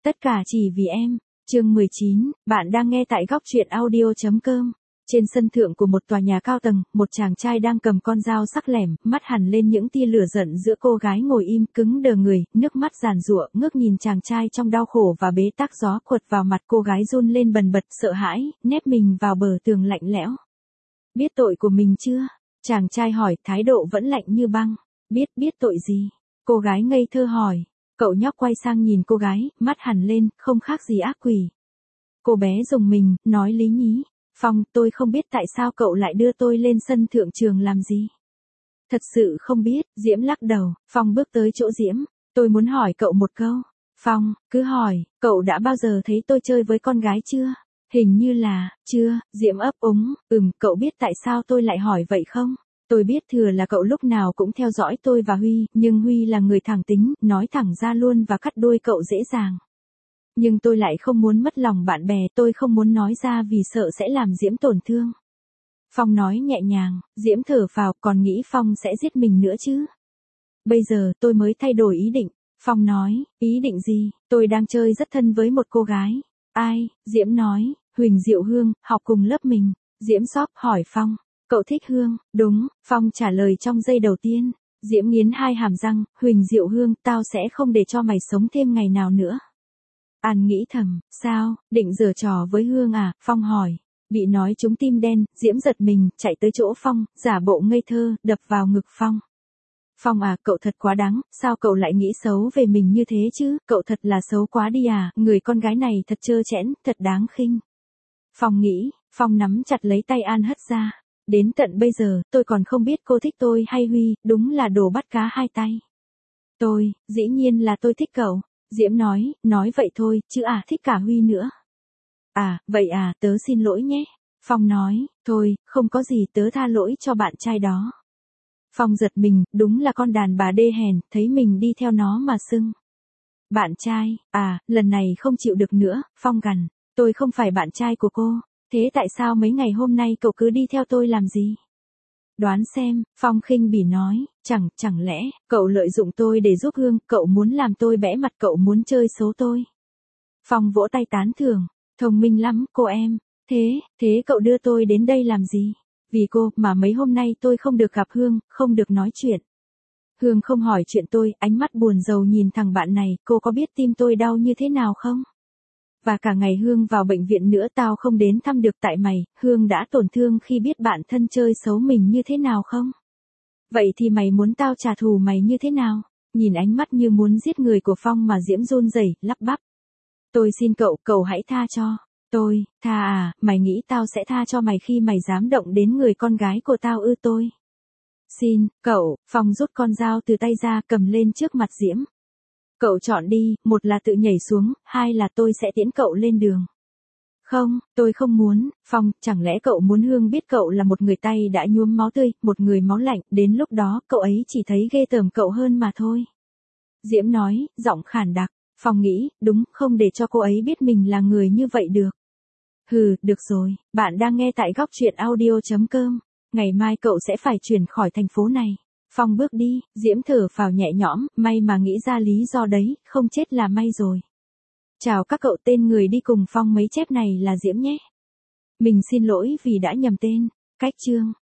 Tất cả chỉ vì em. Chương 19, bạn đang nghe tại góc truyện audio.com. Trên sân thượng của một tòa nhà cao tầng, một chàng trai đang cầm con dao sắc lẻm, mắt hằn lên những tia lửa giận giữa cô gái ngồi im cứng đờ người, nước mắt giàn giụa, ngước nhìn chàng trai trong đau khổ và bế tắc, gió quật vào mặt cô gái run lên bần bật, sợ hãi, nép mình vào bờ tường lạnh lẽo. Biết tội của mình chưa? Chàng trai hỏi, thái độ vẫn lạnh như băng. Biết tội gì? Cô gái ngây thơ hỏi. Cậu nhóc quay sang nhìn cô gái, mắt hằn lên, không khác gì ác quỷ. Cô bé rùng mình, nói lý nhí. Phong, tôi không biết tại sao cậu lại đưa tôi lên sân thượng trường làm gì. Thật sự không biết, Diễm lắc đầu. Phong bước tới chỗ Diễm. Tôi muốn hỏi cậu một câu. Phong, cứ hỏi, cậu đã bao giờ thấy tôi chơi với con gái chưa? Hình như là, chưa, Diễm ấp úng. Cậu biết tại sao tôi lại hỏi vậy không? Tôi biết thừa là cậu lúc nào cũng theo dõi tôi và Huy, nhưng Huy là người thẳng tính, nói thẳng ra luôn và cắt đuôi cậu dễ dàng. Nhưng tôi lại không muốn mất lòng bạn bè, tôi không muốn nói ra vì sợ sẽ làm Diễm tổn thương. Phong nói nhẹ nhàng, Diễm thở phào, còn nghĩ Phong sẽ giết mình nữa chứ. Bây giờ tôi mới thay đổi ý định. Phong nói, ý định gì? Tôi đang chơi rất thân với một cô gái. Ai? Diễm nói, Huỳnh Diệu Hương, học cùng lớp mình. Diễm sốc hỏi Phong. Cậu thích Hương? Đúng, Phong trả lời trong giây đầu tiên. Diễm nghiến hai hàm răng, Huỳnh Diệu Hương, tao sẽ không để cho mày sống thêm ngày nào nữa. An nghĩ thầm, sao, định giở trò với Hương à? Phong hỏi. Bị nói trúng tim đen, Diễm giật mình, chạy tới chỗ Phong, giả bộ ngây thơ, đập vào ngực Phong. Phong à, cậu thật quá đáng, sao cậu lại nghĩ xấu về mình như thế chứ, cậu thật là xấu quá đi à, người con gái này thật trơ trẽn, thật đáng khinh. Phong nghĩ, Phong nắm chặt lấy tay An hất ra. Đến tận bây giờ, tôi còn không biết cô thích tôi hay Huy, đúng là đồ bắt cá hai tay. Dĩ nhiên là tôi thích cậu. Diễm nói vậy thôi, chứ thích cả Huy nữa. Vậy tớ xin lỗi nhé. Phong nói, thôi, không có gì, tớ tha lỗi cho bạn trai đó. Phong giật mình, đúng là con đàn bà đê hèn, thấy mình đi theo nó mà sưng. Bạn trai, lần này không chịu được nữa, Phong gằn, tôi không phải bạn trai của cô. Thế tại sao mấy ngày hôm nay cậu cứ đi theo tôi làm gì? Đoán xem, Phong khinh bỉ nói, chẳng lẽ, cậu lợi dụng tôi để giúp Hương, cậu muốn làm tôi bẽ mặt, cậu muốn chơi xấu tôi. Phong vỗ tay tán thưởng, thông minh lắm, cô em. Thế cậu đưa tôi đến đây làm gì? Vì cô mà mấy hôm nay tôi không được gặp Hương, không được nói chuyện. Hương không hỏi chuyện tôi, ánh mắt buồn rầu nhìn thằng bạn này, cô có biết tim tôi đau như thế nào không? Và cả ngày Hương vào bệnh viện nữa tao không đến thăm được tại mày, Hương đã tổn thương khi biết bạn thân chơi xấu mình như thế nào không? Vậy thì mày muốn tao trả thù mày như thế nào? Nhìn ánh mắt như muốn giết người của Phong mà Diễm run rẩy, lắp bắp. Tôi xin cậu hãy tha cho. Tha mày nghĩ tao sẽ tha cho mày khi mày dám động đến người con gái của tao ư? Tôi xin, cậu. Phong rút con dao từ tay ra, cầm lên trước mặt Diễm. Cậu chọn đi, một là tự nhảy xuống, hai là tôi sẽ tiễn cậu lên đường. Không, tôi không muốn. Phong, chẳng lẽ cậu muốn Hương biết cậu là một người tay đã nhuốm máu tươi, một người máu lạnh, đến lúc đó cậu ấy chỉ thấy ghê tởm cậu hơn mà thôi. Diễm nói, giọng khản đặc. Phong nghĩ, đúng, không để cho cô ấy biết mình là người như vậy được. Được rồi, bạn đang nghe tại góc truyện audio.com. Ngày mai cậu sẽ phải chuyển khỏi thành phố này. Phong bước đi, Diễm thở phào nhẹ nhõm, may mà nghĩ ra lý do đấy, không chết là may rồi. Chào các cậu, tên người đi cùng Phong mấy chép này là Diễm nhé. Mình xin lỗi vì đã nhầm tên. Cách chương.